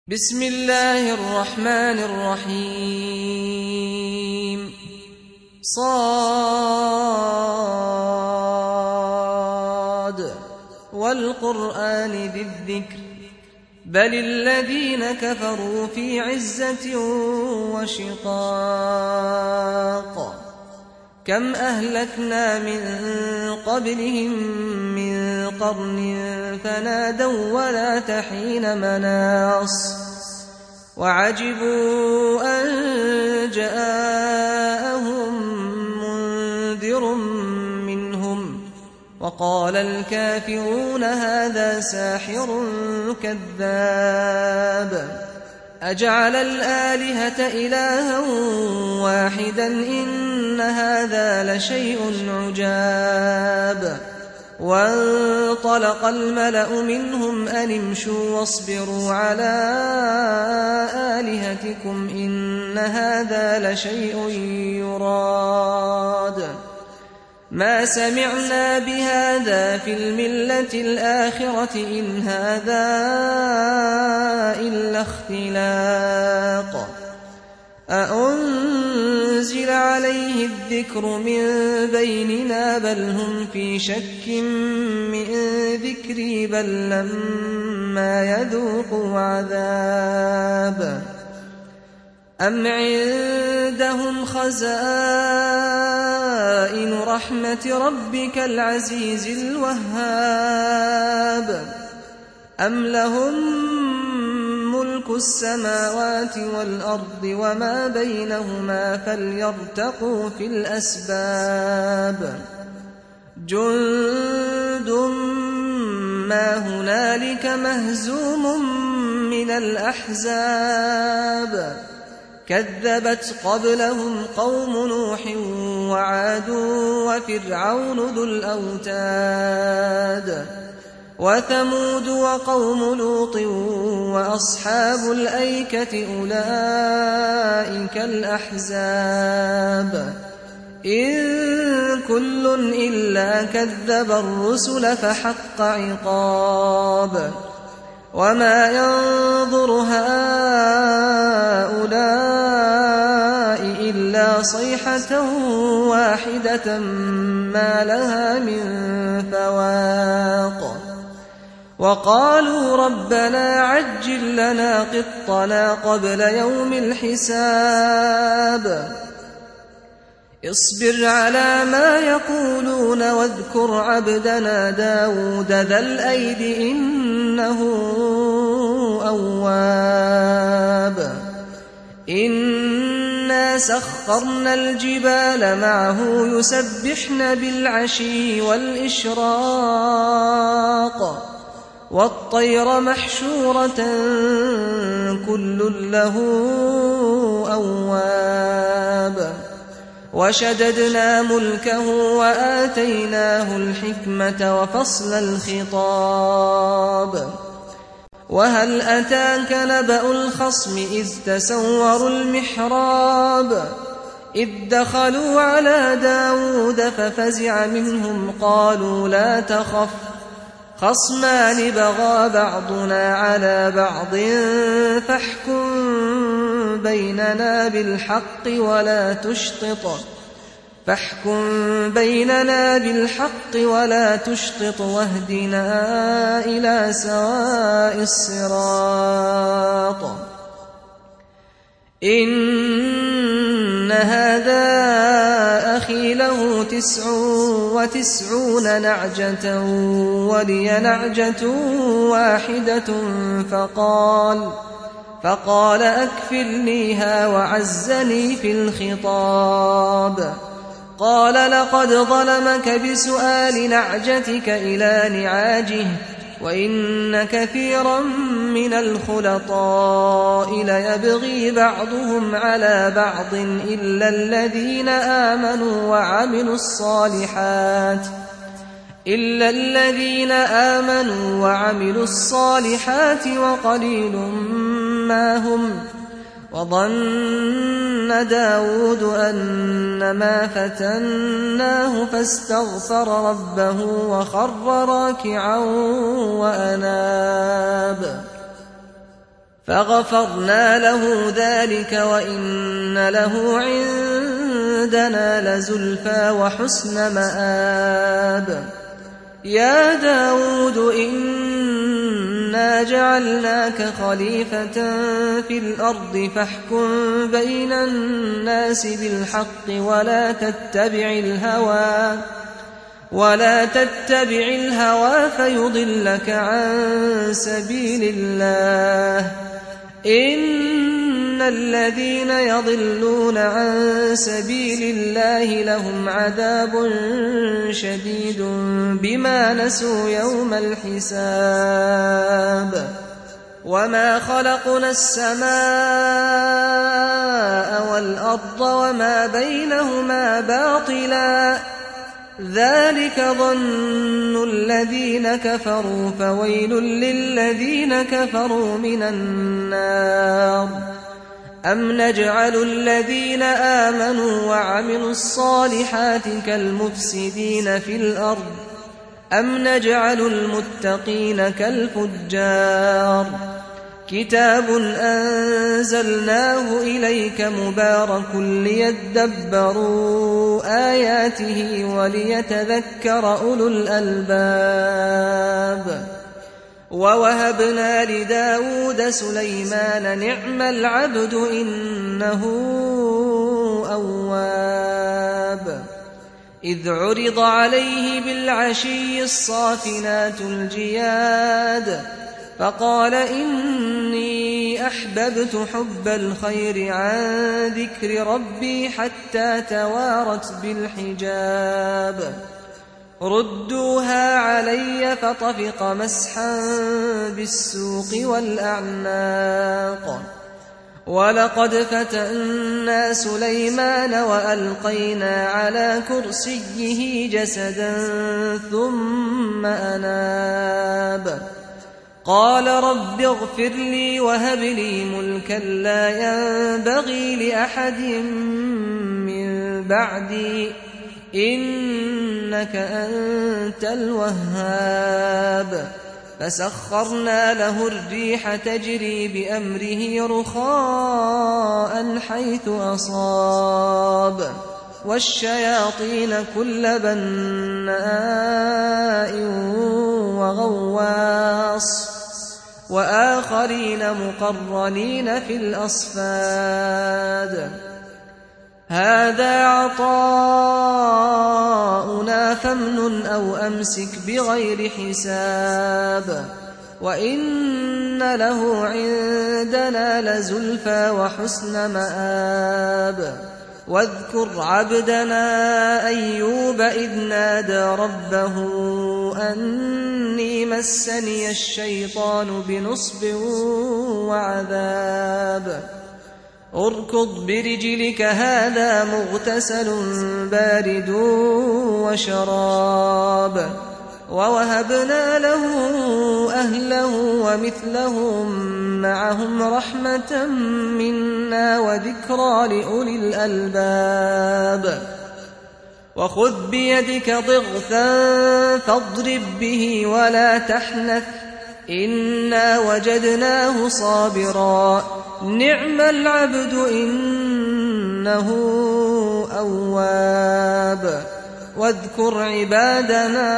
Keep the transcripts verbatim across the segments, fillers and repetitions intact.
بسم الله الرحمن الرحيم صاد والقرآن ذي الذكر بل الذين كفروا في عزة وشقاق كم أهلكنا من قبلهم من قرن فنادوا ولا تحين مناص وعجبوا أن جاءهم منذر منهم وقال الكافرون هذا ساحر كذاب أجعل الآلهة إلها واحدا إن هذا لشيء عجاب وانطلق الملأ منهم أن امشوا واصبروا على آلهتكم إن هذا لشيء يراد ما سمعنا بهذا في الملة الآخرة إن هذا إلا اختلاق أأنزل عليه الذكر من بيننا بل هم في شك من ذكري بل لما يذوقوا عذاب أم عندهم خزائن رحمة ربك العزيز الوهاب أم لهم ملك السماوات والأرض وما بينهما فليرتقوا في الأسباب جند ما هنالك مهزوم من الأحزاب كذبت قبلهم قوم نوح وعاد وفرعون ذو الأوتاد وثمود وقوم لوط وأصحاب الأيكة أولئك الأحزاب إن كل إلا كذب الرسل فحق عقاب وما ينظر هؤلاء إلا صيحة واحدة ما لها من فواق وقالوا ربنا عجل لنا قطنا قبل يوم الحساب اصبر على ما يقولون واذكر عبدنا داود ذا الأيد إنه أواب إنا سخرنا الجبال معه يسبحن بالعشي والإشراق والطير محشورة كل له أواب وشددنا ملكه وآتيناه الحكمة وفصل الخطاب وهل أتاك نبأ الخصم إذ تسوروا المحراب إذ دخلوا على داود ففزع منهم قالوا لا تخف خصمان بغى بعضنا على بعض فاحكم بيننا بالحق ولا تشطط فاحكم بيننا بالحق ولا تشطط واهدنا إلى سواء الصراط إن هذا أخي له تسع وتسعون نعجة ولي نعجة واحدة فقال فقال أكفلنيها وعزني في الخطاب قال لقد ظلمك بسؤال نعجتك إلى نعاجه وإن كثيرا من الخلطاء ليبغي بعضهم على بعض إلا الذين آمنوا وعملوا الصالحات إلا الذين آمنوا وعملوا الصالحات وقليل ما هم وظن داود أنما فتناه فاستغفر ربه وخر راكعا وأناب فغفرنا له ذلك وإن له عندنا لزلفى وحسن مآب. يا داود إنا جعلناك خليفة في الأرض فاحكم بين الناس بالحق ولا تتبع الهوى ولا تتبع الهوى فيضلك عن سبيل الله. إن الذين يضلون عن سبيل الله لهم عذاب شديد بما نسوا يوم الحساب. وما خلقنا السماء والأرض وما بينهما باطلا ذلك ظن الذين كفروا فويل للذين كفروا من النار. أم نجعل الذين آمنوا وعملوا الصالحات كالمفسدين في الأرض أم نجعل المتقين كالفجار. كتاب أنزلناه إليك مبارك ليدبروا آياته وليتذكر أولو الألباب. ووهبنا لداود سليمان نعم العبد إنه أواب. إذ عرض عليه بالعشي الصافنات الجياد فقال إني أحببت حب الخير عن ذكر ربي حتى توارت بالحجاب. ردوها علي فطفق مسحا بالسوق والأعناق. ولقد فتنا سليمان وألقينا على كرسيه جسدا ثم أناب. قال رب اغفر لي وهب لي ملكا لا ينبغي لأحد من بعدي إنك أنت الوهاب. فسخرنا له الريح تجري بأمره رخاء حيث أصاب والشياطين كل بناء وغواص وآخرين مقرنين في الأصفاد. هذا عطاؤنا فامنن أو أمسك بغير حساب. وإن له عندنا لزلفى وحسن مآب. واذكر عبدنا أيوب إذ نادى ربه أني مسني الشيطان بنصب وعذاب. اركض برجلك هذا مغتسل بارد وشراب. ووهبنا له أهله ومثلهم معهم رحمة منا وذكرى لأولي الألباب. وخذ بيدك ضغثا فاضرب به ولا تحنث إنا وجدناه صابرا نعم العبد إنه أواب. واذكر عبادنا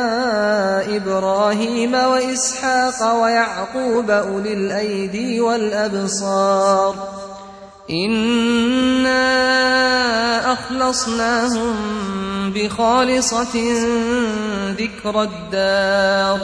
إبراهيم وإسحاق ويعقوب أولي الأيدي والأبصار إنا أخلصناهم بخالصة ذكر الدار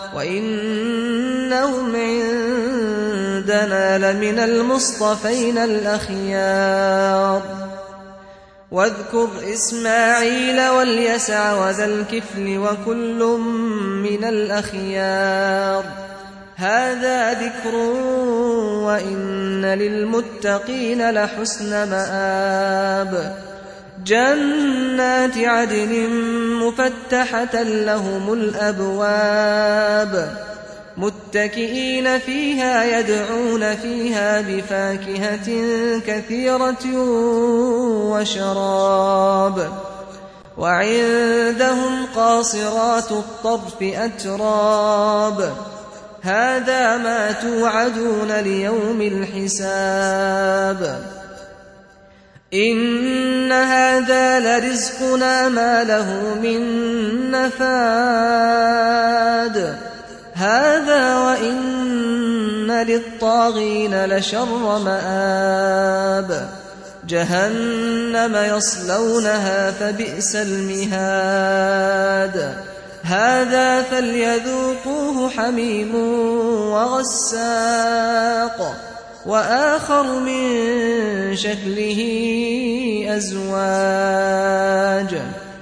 وإنهم عندنا لمن المصطفين الأخيار. واذكر إسماعيل واليسع وذا الكفل وكل من الأخيار هذا ذكر وإن للمتقين لحسن مآب. جنات عدن مفتحة لهم الأبواب متكئين فيها يدعون فيها بفاكهة كثيرة وشراب. وعندهم قاصرات الطرف أتراب هذا ما توعدون ليوم الحساب إن هذا لرزقنا ما له من نفاد هذا وإن للطاغين لشر مآب جهنم يصلونها فبئس المهاد هذا فليذوقوه حميم وغساق وآخر من شكله أزواج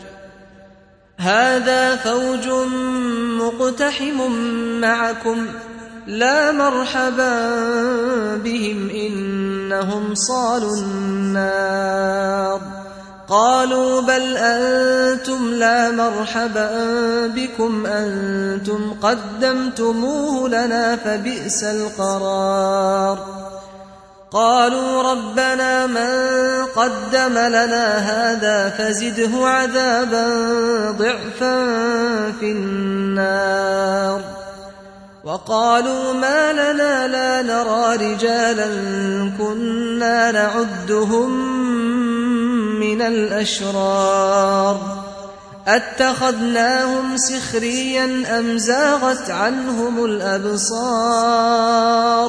هذا فوج مقتحم معكم لا مرحبا بهم إنهم صالوا النار قالوا بل أنتم لا مرحبا بكم أنتم قدمتموه لنا فبئس القرار قالوا ربنا من قدم لنا هذا فزده عذابا ضعفا في النار وقالوا ما لنا لا نرى رجالا كنا نعدهم من الأشرار أتخذناهم سخريا أم زاغت عنهم الأبصار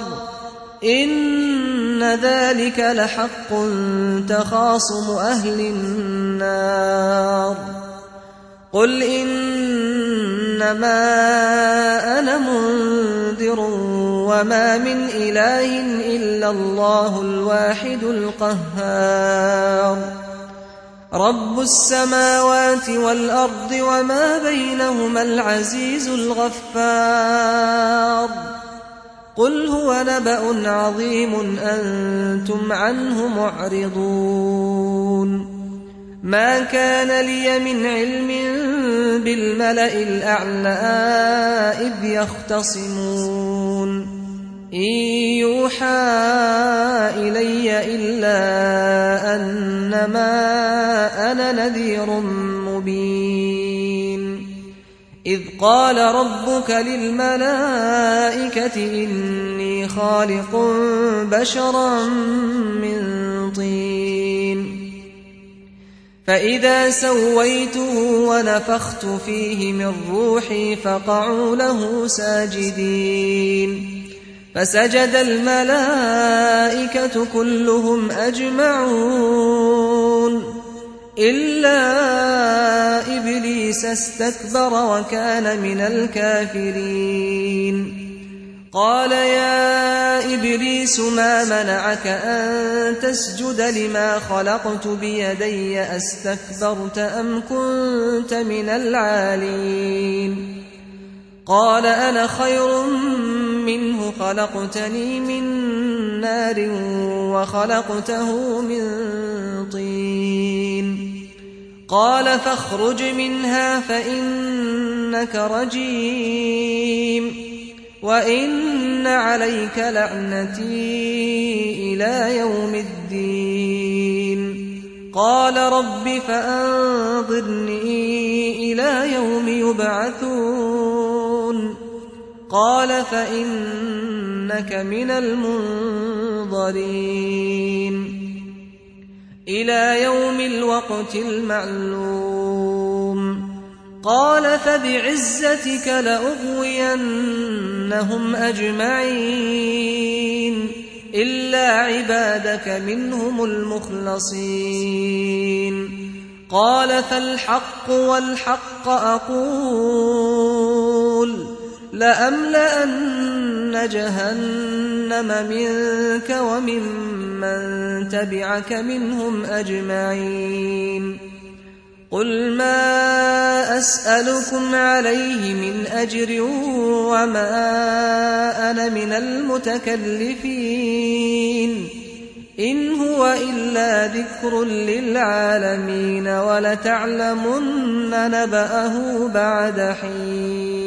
إن ذلك لحق تخاصم أهل النار قل إنما أنا منذر وما من إله إلا الله الواحد القهار رب السماوات والأرض وما بينهما العزيز الغفار قل هو نبأ عظيم أنتم عنه معرضون ما كان لي من علم بالملأ الأعلى إذ يختصمون إن يوحى إلي إلا أنما أنا نذير مبين إذ قال ربك للملائكة إني خالق بشرا من طين فإذا سويته ونفخت فيه من روحي فقعوا له ساجدين فسجد الملائكة كلهم أجمعون إلا إبليس استكبر وكان من الكافرين قال يا إبليس ما منعك أن تسجد لما خلقت بيدي أستكبرت أم كنت من العالين قال أنا خير منه خلقتني من نار وخلقته من طين قال فاخرج منها فإنك رجيم وإن عليك لعنتي إلى يوم الدين قال رب فأنظرني إلى يوم يبعثون قال فإنك من المنظرين إلى يوم الوقت المعلوم قال فبعزتك لأغوينهم أجمعين إلا عبادك منهم المخلصين قال فالحق والحق أقول لأملأن جهنم منك وممن تبعك منهم أجمعين قل ما أسألكم عليه من أجر وما أنا من المتكلفين إن هو إلا ذكر للعالمين ولتعلمن نبأه بعد حين